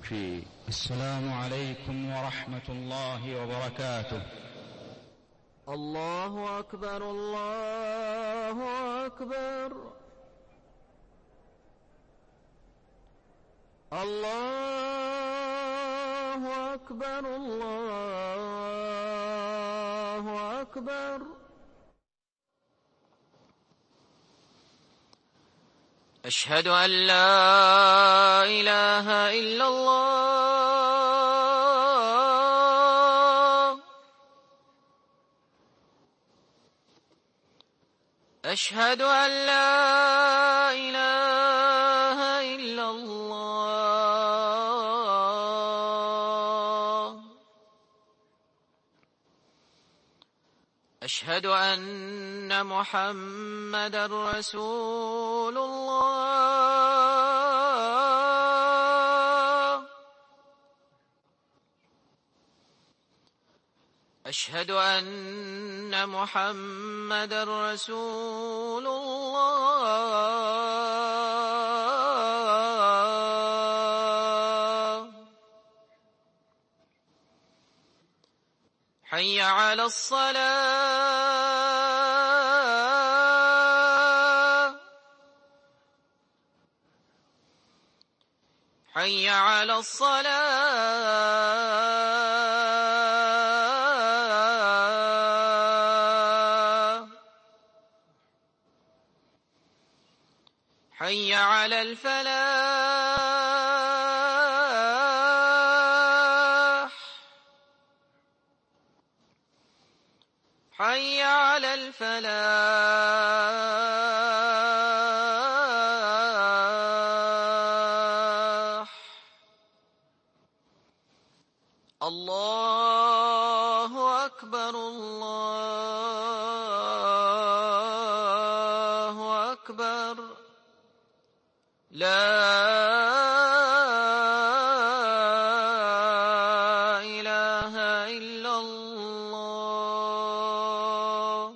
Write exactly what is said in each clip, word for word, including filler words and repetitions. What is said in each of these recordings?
يكفي. السلام عليكم ورحمة الله وبركاته. الله أكبر الله أكبر الله أكبر الله أكبر. أشهد أن لا إله إلا الله. أشهد أن لا إله إلا الله. أشهد أن محمدًا رسول الله. أشهد أن محمدًا رسول الله. حي على الصلاة. حي على الصلاة. حي على الفلاح. حي على الفلاح. الله أكبر الله أكبر. لا إله إلا الله.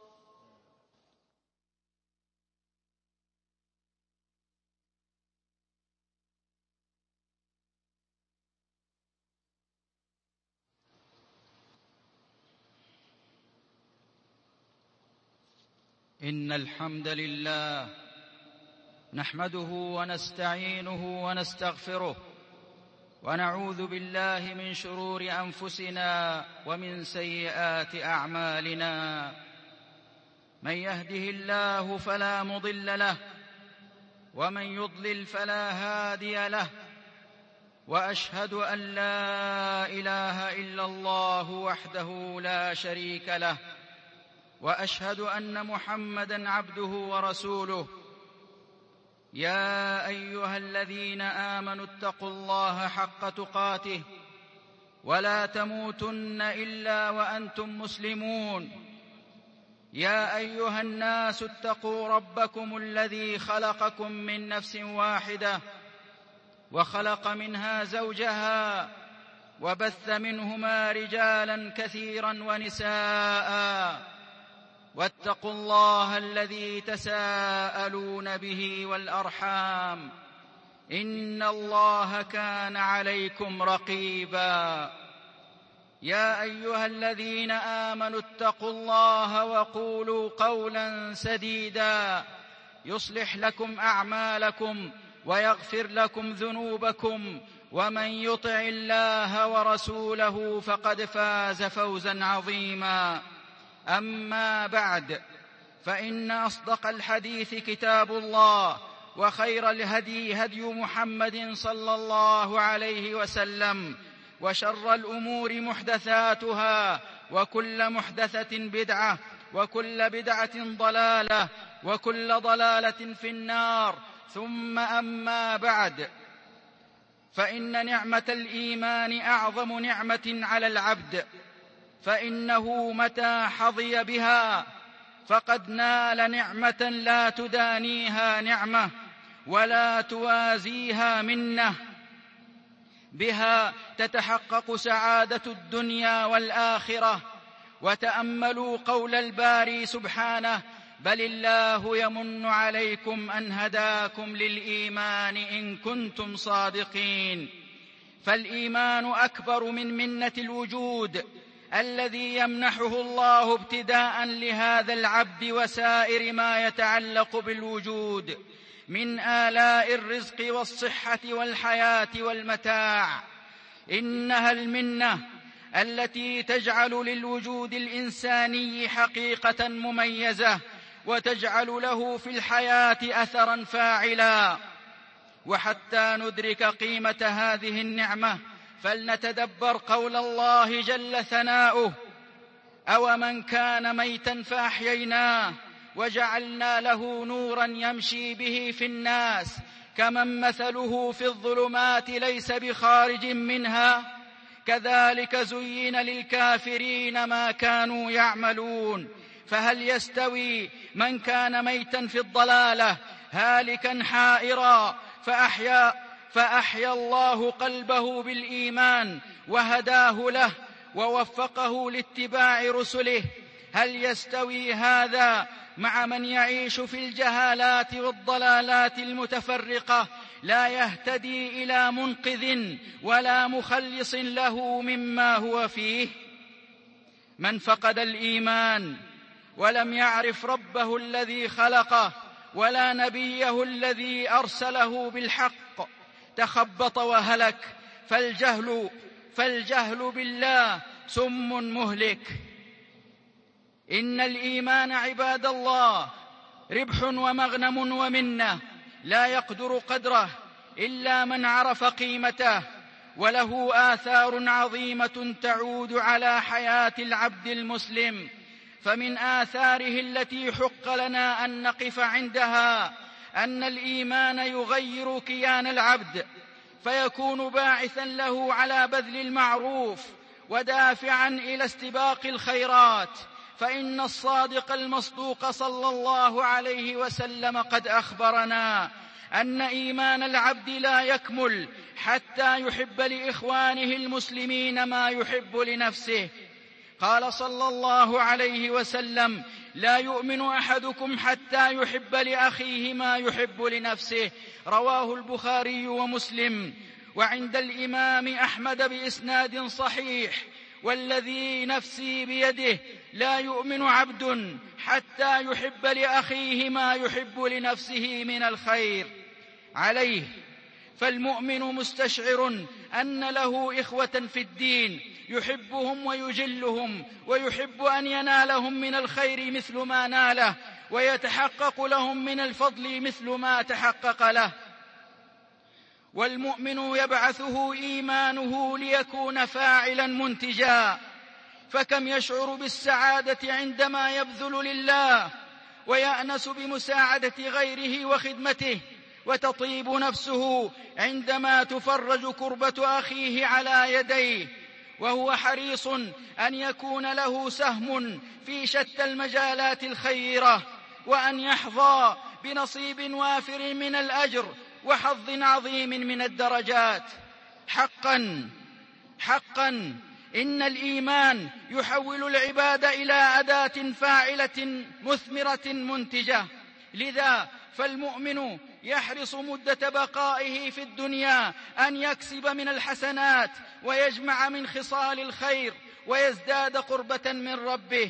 إن الحمد لله نحمده ونستعينه ونستغفره، ونعوذ بالله من شرور أنفسنا ومن سيئات أعمالنا. من يهده الله فلا مضل له، ومن يضلل فلا هادي له. وأشهد أن لا إله إلا الله وحده لا شريك له، وأشهد أن محمدًا عبده ورسوله. يا أيها الذين آمنوا اتقوا الله حق تقاته ولا تموتن إلا وأنتم مسلمون. يا أيها الناس اتقوا ربكم الذي خلقكم من نفس واحدة، وخلق منها زوجها، وبث منهما رجالا كثيرا ونساء. واتقوا الله الذي تساءلون به والأرحام، إن الله كان عليكم رقيبا. يا أيها الذين آمنوا اتقوا الله وقولوا قولا سديدا يصلح لكم أعمالكم ويغفر لكم ذنوبكم، ومن يطع الله ورسوله فقد فاز فوزا عظيما. أما بعد، فإن أصدق الحديث كتاب الله، وخير الهدي هدي محمد صلى الله عليه وسلم، وشر الأمور محدثاتها، وكل محدثة بدعة، وكل بدعة ضلالة، وكل ضلالة في النار. ثم أما بعد، فإن نعمة الإيمان أعظم نعمة على العبد، فإنه متى حظي بها فقد نال نعمة لا تدانيها نعمة ولا توازيها منة. بها تتحقق سعادة الدنيا والآخرة. وتأملوا قول الباري سبحانه: بل الله يمن عليكم أن هداكم للإيمان إن كنتم صادقين. فالإيمان أكبر من منة الوجود الذي يمنحه الله ابتداء لهذا العبد وسائر ما يتعلق بالوجود من آلاء الرزق والصحة والحياة والمتاع. إنها المنة التي تجعل للوجود الإنساني حقيقة مميزة وتجعل له في الحياة أثرا فاعلا. وحتى ندرك قيمة هذه النعمة فلنتدبر قول الله جل ثناؤه: أومن كان ميتا فأحييناه وجعلنا له نورا يمشي به في الناس كمن مثله في الظلمات ليس بخارج منها كذلك زين للكافرين ما كانوا يعملون. فهل يستوي من كان ميتا في الضلالة هالكا حائرا فأحيا, فأحيا الله قلبه بالإيمان وهداه له ووفقه لاتباع رسله؟ هل يستوي هذا مع من يعيش في الجهالات والضلالات المتفرقة لا يهتدي إلى منقذ ولا مخلص له مما هو فيه؟ من فقد الإيمان ولم يعرف ربه الذي خلقه ولا نبيه الذي أرسله بالحق تخبط وهلك. فالجهل, فالجهل بالله سم مهلك. إن الإيمان عباد الله ربح ومغنم ومنة لا يقدر قدره إلا من عرف قيمته، وله آثار عظيمة تعود على حياة العبد المسلم. فمن آثاره التي حق لنا أن نقف عندها أن الإيمان يغير كيان العبد فيكون باعثا له على بذل المعروف ودافعا إلى استباق الخيرات. فإن الصادق المصدوق صلى الله عليه وسلم قد أخبرنا أن إيمان العبد لا يكمل حتى يحب لإخوانه المسلمين ما يحب لنفسه. قال صلى الله عليه وسلم: لا يؤمن أحدكم حتى يحب لأخيه ما يحب لنفسه. رواه البخاري ومسلم. وعند الإمام أحمد بإسناد صحيح: والذي نفسي بيده لا يؤمن عبد حتى يحب لأخيه ما يحب لنفسه من الخير. عليه فالمؤمن مستشعر أن له إخوة في الدين يحبهم ويجلهم ويحب أن ينالهم من الخير مثل ما ناله ويتحقق لهم من الفضل مثل ما تحقق له. والمؤمن يبعثه إيمانه ليكون فاعلا منتجا، فكم يشعر بالسعادة عندما يبذل لله ويأنس بمساعدة غيره وخدمته، وتطيب نفسه عندما تفرج كربة أخيه على يديه، وهو حريص أن يكون له سهم في شتى المجالات الخيرة وأن يحظى بنصيب وافر من الأجر وحظ عظيم من الدرجات. حقا حقا إن الإيمان يحول العباد إلى أداة فاعلة مثمرة منتجة. لذا فالمؤمن يحرص مدة بقائه في الدنيا أن يكسب من الحسنات ويجمع من خصال الخير ويزداد قربة من ربه.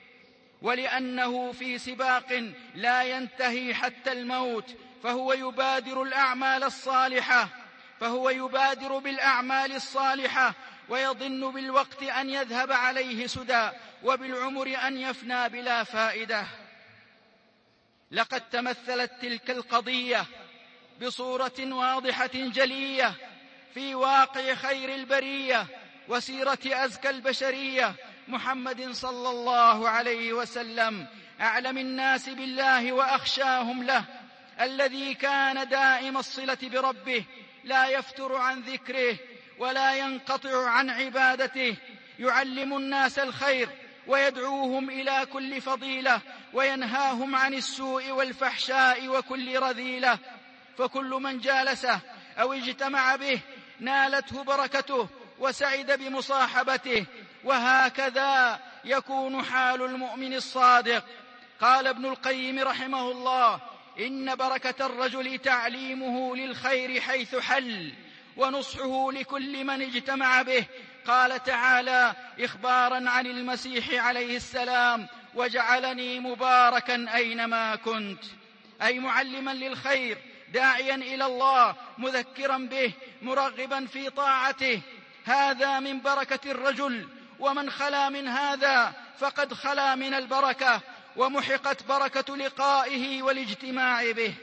ولأنه في سباق لا ينتهي حتى الموت فهو يبادر الأعمال الصالحة فهو يبادر بالأعمال الصالحة ويظن بالوقت أن يذهب عليه سدى وبالعمر أن يفنى بلا فائدة. لقد تمثلت تلك القضية بصورة واضحة جلية في واقع خير البرية وسيرة أزكى البشرية محمد صلى الله عليه وسلم، أعلم الناس بالله وأخشاهم له، الذي كان دائم الصلة بربه لا يفتر عن ذكره ولا ينقطع عن عبادته، يعلم الناس الخير ويدعوهم إلى كل فضيلة وينهاهم عن السوء والفحشاء وكل رذيلة. فكل من جالسه أو اجتمع به نالته بركته وسعد بمصاحبته، وهكذا يكون حال المؤمن الصادق. قال ابن القيم رحمه الله: إن بركة الرجل تعليمه للخير حيث حل، ونصحه لكل من اجتمع به. قال تعالى إخبارا عن المسيح عليه السلام: وجعلني مباركا أينما كنت، أي معلما للخير، داعيا إلى الله، مذكرا به، مرغبا في طاعته. هذا من بركة الرجل، ومن خلا من هذا فقد خلا من البركة، ومحقت بركة لقائه والاجتماع به.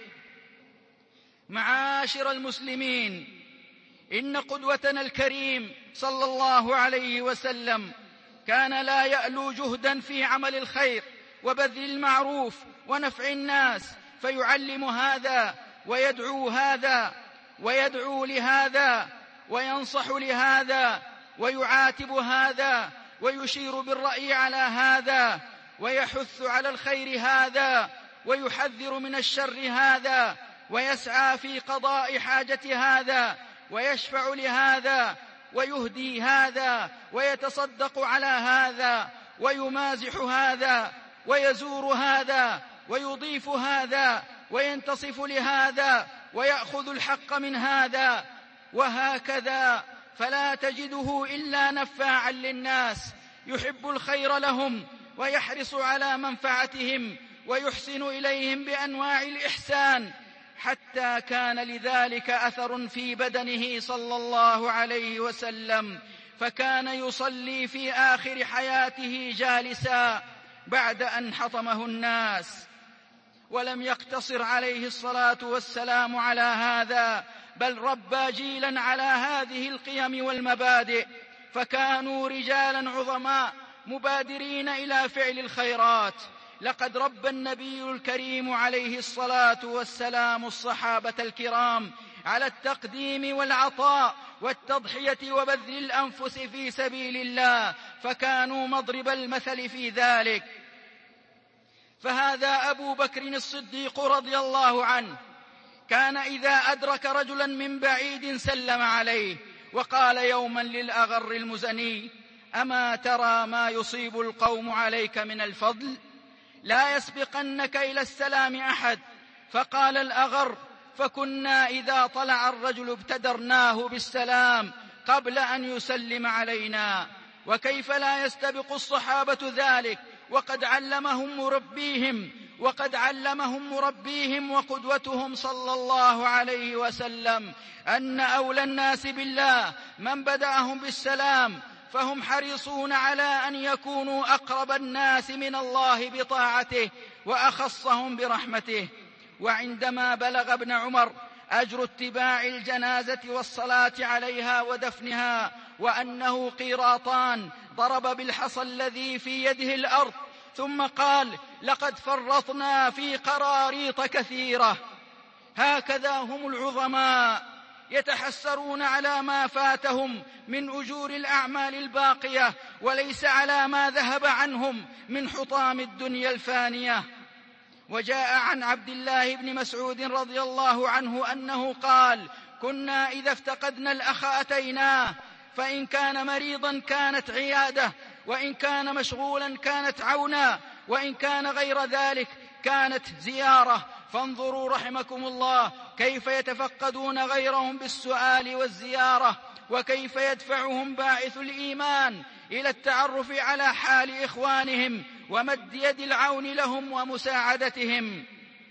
معاشر المسلمين، إن قدوتنا الكريم صلى الله عليه وسلم كان لا يألو جهدا في عمل الخير وبذل المعروف ونفع الناس، فيعلم هذا ويدعو هذا ويدعو لهذا وينصح لهذا ويعاتب هذا ويشير بالرأي على هذا ويحث على الخير هذا ويحذر من الشر هذا ويسعى في قضاء حاجة هذا ويشفع لهذا ويهدي هذا ويتصدق على هذا ويمازح هذا ويزور هذا ويضيف هذا وينتصف لهذا ويأخذ الحق من هذا، وهكذا، فلا تجده إلا نفاعا للناس، يحب الخير لهم ويحرص على منفعتهم ويحسن إليهم بأنواع الإحسان، حتى كان لذلك أثر في بدنه صلى الله عليه وسلم، فكان يصلي في آخر حياته جالسا بعد أن حطمه الناس. ولم يقتصر عليه الصلاة والسلام على هذا، بل ربى جيلا على هذه القيم والمبادئ، فكانوا رجالا عظماء مبادرين إلى فعل الخيرات. لقد ربى النبي الكريم عليه الصلاة والسلام الصحابة الكرام على التقديم والعطاء والتضحية وبذل الأنفس في سبيل الله، فكانوا مضرب المثل في ذلك. فهذا أبو بكر الصديق رضي الله عنه كان إذا أدرك رجلا من بعيد سلم عليه وقال يوما للأغر المزني: أما ترى ما يصيب القوم عليك من الفضل؟ لا يسبقنك إلى السلام أحد. فقال الأغر: فكنا إذا طلع الرجل ابتدرناه بالسلام قبل أن يسلم علينا. وكيف لا يستبق الصحابة ذلك وقد علمهم مربيهم وقد علمهم مربيهم وقدوتهم صلى الله عليه وسلم أن أولى الناس بالله من بدأهم بالسلام، فهم حريصون على أن يكونوا أقرب الناس من الله بطاعته وأخصهم برحمته. وعندما بلغ ابن عمر أجر اتباع الجنازة والصلاة عليها ودفنها وأنه قيراطان، ضرب بالحصى الذي في يده الأرض ثم قال: لقد فرطنا في قراريط كثيرة. هكذا هم العظماء، يتحسرون على ما فاتهم من أجور الأعمال الباقية وليس على ما ذهب عنهم من حطام الدنيا الفانية. وجاء عن عبد الله بن مسعود رضي الله عنه أنه قال: كنا إذا افتقدنا الأخ أتيناه، فإن كان مريضا كانت عيادة، وإن كان مشغولا كانت عونا، وإن كان غير ذلك كانت زيارة. فانظروا رحمكم الله كيف يتفقدون غيرهم بالسؤال والزيارة، وكيف يدفعهم باعث الإيمان إلى التعرف على حال إخوانهم ومد يد العون لهم ومساعدتهم.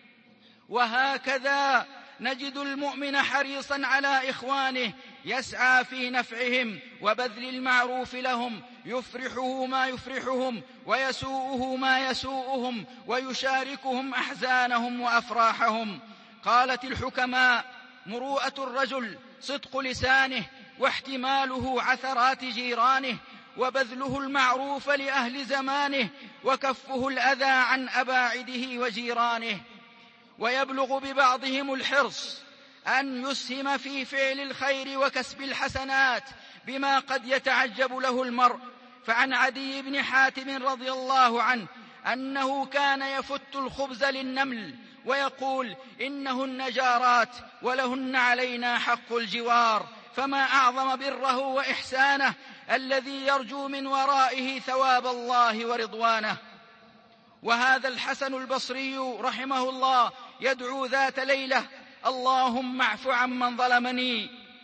وهكذا نجد المؤمن حريصا على إخوانه، يسعى في نفعهم وبذل المعروف لهم، يفرحه ما يفرحهم ويسوءه ما يسوءهم، ويشاركهم أحزانهم وأفراحهم. قالت الحكماء: مروءة الرجل صدق لسانه، واحتماله عثرات جيرانه، وبذله المعروف لأهل زمانه، وكفه الأذى عن أباعده وجيرانه. ويبلغ ببعضهم الحرص أن يسهم في فعل الخير وكسب الحسنات بما قد يتعجب له المرء. فعن عدي بن حاتم رضي الله عنه أنه كان يفت الخبز للنمل ويقول: إنهن جارات ولهن علينا حق الجوار، فما أعظم بره وإحسانه الذي يرجو من ورائه ثواب الله ورضوانه. وهذا الحسن البصري رحمه الله يدعو ذات ليلة: اللهم اعف عمن ظلمني،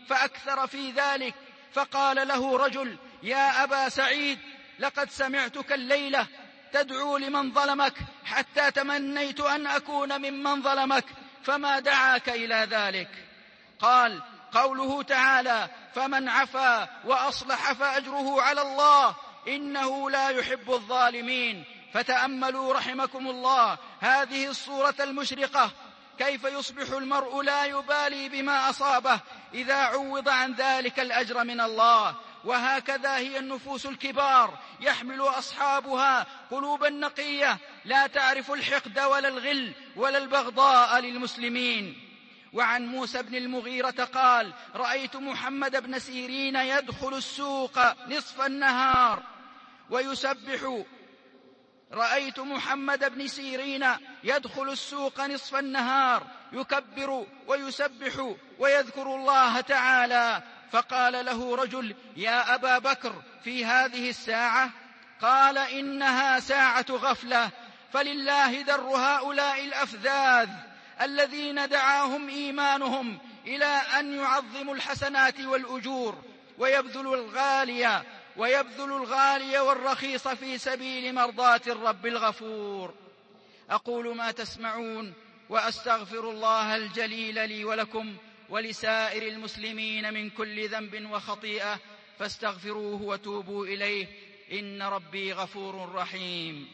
فأكثر في ذلك، فقال له رجل: يا أبا سعيد، لقد سمعتك الليلة تدعو لمن ظلمك حتى تمنيت أن أكون ممن ظلمك، فما دعاك إلى ذلك؟ قال: قوله تعالى: فمن عفا وأصلح فأجره على الله إنه لا يحب الظالمين. فتأملوا رحمكم الله هذه الصورة المشرقة، كيف يصبح المرء لا يبالي بما أصابه إذا عوض عن ذلك الأجر من الله. وهكذا هي النفوس الكبار، يحمل أصحابها قلوبا نقية لا تعرف الحقد ولا الغل ولا البغضاء للمسلمين. وعن موسى بن المغيرة قال: رأيت محمد بن سيرين يدخل السوق نصف النهار ويسبح رأيت محمد بن سيرين يدخل السوق نصف النهار يكبر ويسبح ويذكر الله تعالى، فقال له رجل: يا أبا بكر، في هذه الساعة؟ قال: إنها ساعة غفلة، فلله در هؤلاء الأفذاذ الذين دعاهم إيمانهم إلى أن يعظموا الحسنات والأجور ويبذلوا الغالي ويبذلوا الغالي والرخيص في سبيل مرضاة الرب الغفور. أقول ما تسمعون وأستغفر الله الجليل لي ولكم ولسائر المسلمين من كل ذنب وخطيئة، فاستغفروه وتوبوا إليه، إن ربي غفور رحيم.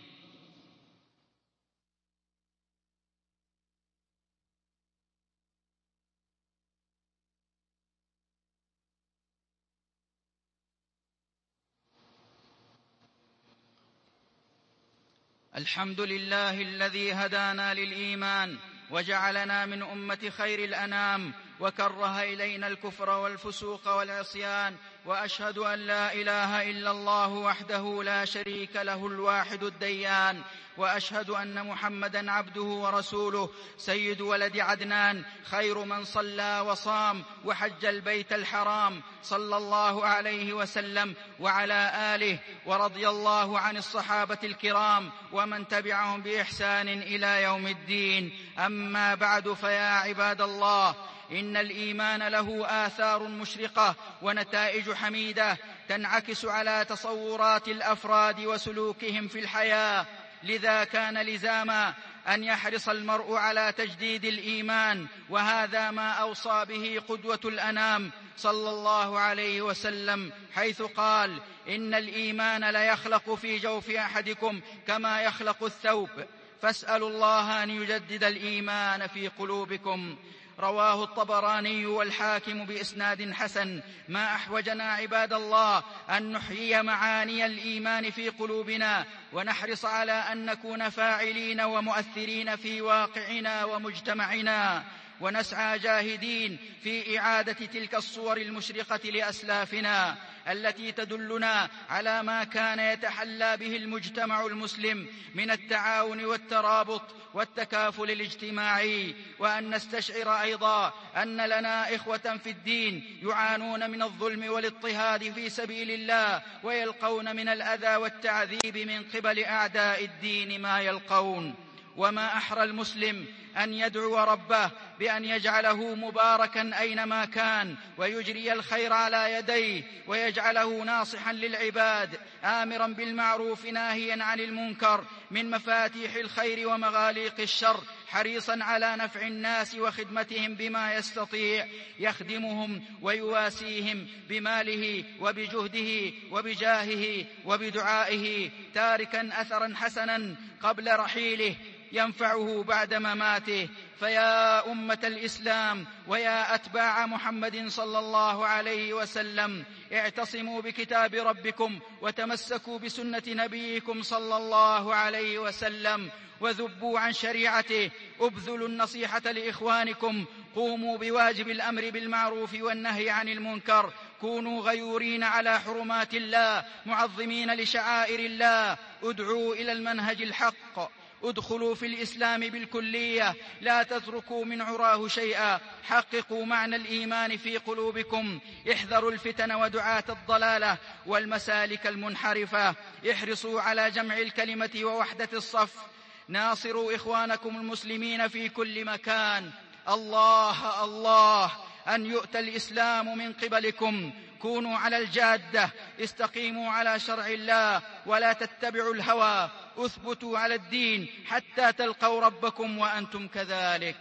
الحمد لله الذي هدانا للإيمان وجعلنا من أمة خير الأنام، وكره إلينا الكفر والفسوق والعصيان، وأشهد أن لا إله إلا الله وحده لا شريك له الواحد الديان، وأشهد أن محمدًا عبده ورسوله سيد ولد عدنان، خير من صلى وصام وحج البيت الحرام، صلى الله عليه وسلم وعلى آله، ورضي الله عن الصحابة الكرام ومن تبعهم بإحسان إلى يوم الدين. أما بعد، فيا عباد الله، إن الإيمان له آثار مشرقة ونتائج حميدة تنعكس على تصورات الأفراد وسلوكهم في الحياة، لذا كان لزاما أن يحرص المرء على تجديد الإيمان، وهذا ما أوصى به قدوة الأنام صلى الله عليه وسلم، حيث قال: إن الإيمان ليخلق في جوف أحدكم كما يخلق الثوب، فاسألوا الله أن يجدد الإيمان في قلوبكم. رواه الطبراني والحاكم بإسناد حسن. ما أحوجنا عباد الله أن نحيي معاني الإيمان في قلوبنا، ونحرص على أن نكون فاعلين ومؤثرين في واقعنا ومجتمعنا، ونسعى جاهدين في إعادة تلك الصور المشرقة لأسلافنا التي تدلنا على ما كان يتحلى به المجتمع المسلم من التعاون والترابط والتكافل الاجتماعي. وأن نستشعر أيضا أن لنا إخوة في الدين يعانون من الظلم والاضطهاد في سبيل الله، ويلقون من الأذى والتعذيب من قبل أعداء الدين ما يلقون. وما أحرى المسلم أن يدعو ربه بأن يجعله مباركا أينما كان، ويجري الخير على يديه، ويجعله ناصحا للعباد، آمرا بالمعروف ناهيا عن المنكر، من مفاتيح الخير ومغاليق الشر، حريصا على نفع الناس وخدمتهم بما يستطيع، يخدمهم ويواسيهم بماله وبجهده وبجاهه وبدعائه، تاركا أثرا حسنا قبل رحيله ينفعه بعد مماته. فيا أمة الإسلام ويا أتباع محمد صلى الله عليه وسلم، اعتصموا بكتاب ربكم وتمسكوا بسنة نبيكم صلى الله عليه وسلم، وذبوا عن شريعته، ابذلوا النصيحة لإخوانكم، قوموا بواجب الأمر بالمعروف والنهي عن المنكر، كونوا غيورين على حرمات الله، معظمين لشعائر الله، ادعوا إلى المنهج الحق، ادخلوا في الإسلام بالكلية، لا تتركوا من عراه شيئا، حققوا معنى الإيمان في قلوبكم، احذروا الفتن ودعاة الضلالة والمسالك المنحرفة، احرصوا على جمع الكلمة ووحدة الصف، ناصروا إخوانكم المسلمين في كل مكان. الله الله أن يؤتى الإسلام من قبلكم. كونوا على الجادة، استقيموا على شرع الله ولا تتبعوا الهوى، اثبتوا على الدين حتى تلقوا ربكم وأنتم كذلك.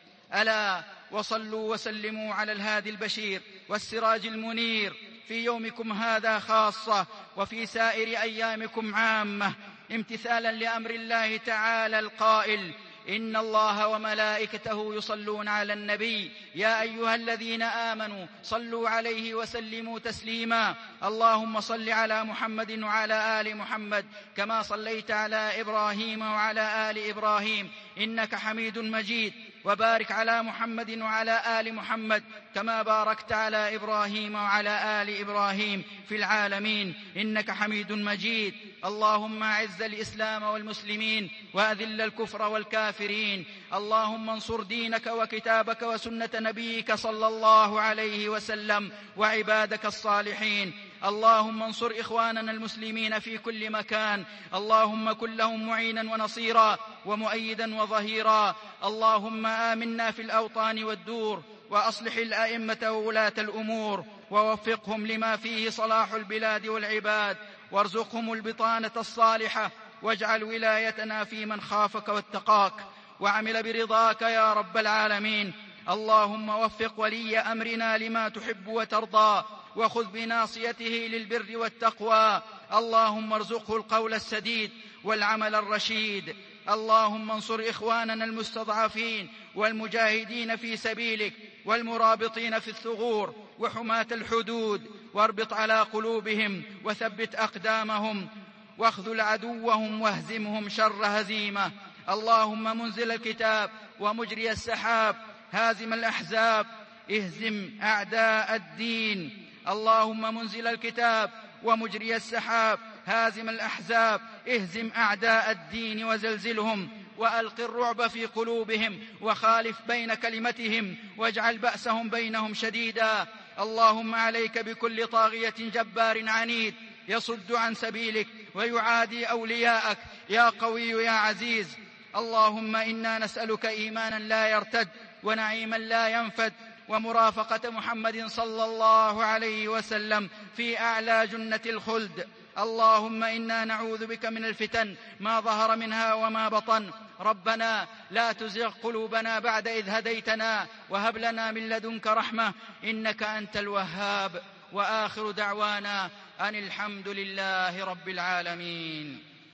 ألا وصلوا وسلموا على الهادي البشير والسراج المنير في يومكم هذا خاصة وفي سائر أيامكم عامة، امتثالا لأمر الله تعالى القائل: إن الله وملائكته يصلون على النبي يا أيها الذين آمنوا صلوا عليه وسلموا تسليما. اللهم صل على محمد وعلى آل محمد كما صليت على إبراهيم وعلى آل إبراهيم إنك حميد مجيد، وبارك على محمد وعلى آل محمد كما باركت على إبراهيم وعلى آل إبراهيم في العالمين إنك حميد مجيد. اللهم أعز الإسلام والمسلمين وأذل الكفر والكافرين. اللهم انصر دينك وكتابك وسنة نبيك صلى الله عليه وسلم وعبادك الصالحين. اللهم انصر إخواننا المسلمين في كل مكان، اللهم كن لهم معينا ونصيرا ومؤيدا وظهيرا. اللهم آمنا في الأوطان والدور، وأصلح الأئمة وولاة الأمور، ووفقهم لما فيه صلاح البلاد والعباد، وارزقهم البطانة الصالحة، واجعل ولايتنا في من خافك واتقاك وعمل برضاك يا رب العالمين. اللهم وفق ولي أمرنا لما تحب وترضى، وخذ بناصيته للبر والتقوى. اللهم ارزقه القول السديد والعمل الرشيد. اللهم انصر إخواننا المستضعفين والمجاهدين في سبيلك والمرابطين في الثغور وحماة الحدود، واربط على قلوبهم وثبت أقدامهم، واخذل عدوهم واهزمهم شر هزيمة. اللهم منزل الكتاب ومجري السحاب، هازم الأحزاب، اهزم أعداء الدين. اللهم منزل الكتاب ومجري السحاب، هازم الأحزاب، اهزم أعداء الدين وزلزلهم، وألق الرعب في قلوبهم، وخالف بين كلمتهم، واجعل بأسهم بينهم شديدا. اللهم عليك بكل طاغية جبار عنيد يصد عن سبيلك ويعادي أولياءك يا قوي يا عزيز. اللهم إنا نسألك إيمانا لا يرتد، ونعيما لا ينفد، ومرافقة محمد صلى الله عليه وسلم في أعلى جنة الخلد. اللهم إنا نعوذ بك من الفتن ما ظهر منها وما بطن. ربنا لا تزغ قلوبنا بعد إذ هديتنا، وهب لنا من لدنك رحمة إنك أنت الوهاب. وآخر دعوانا أن الحمد لله رب العالمين.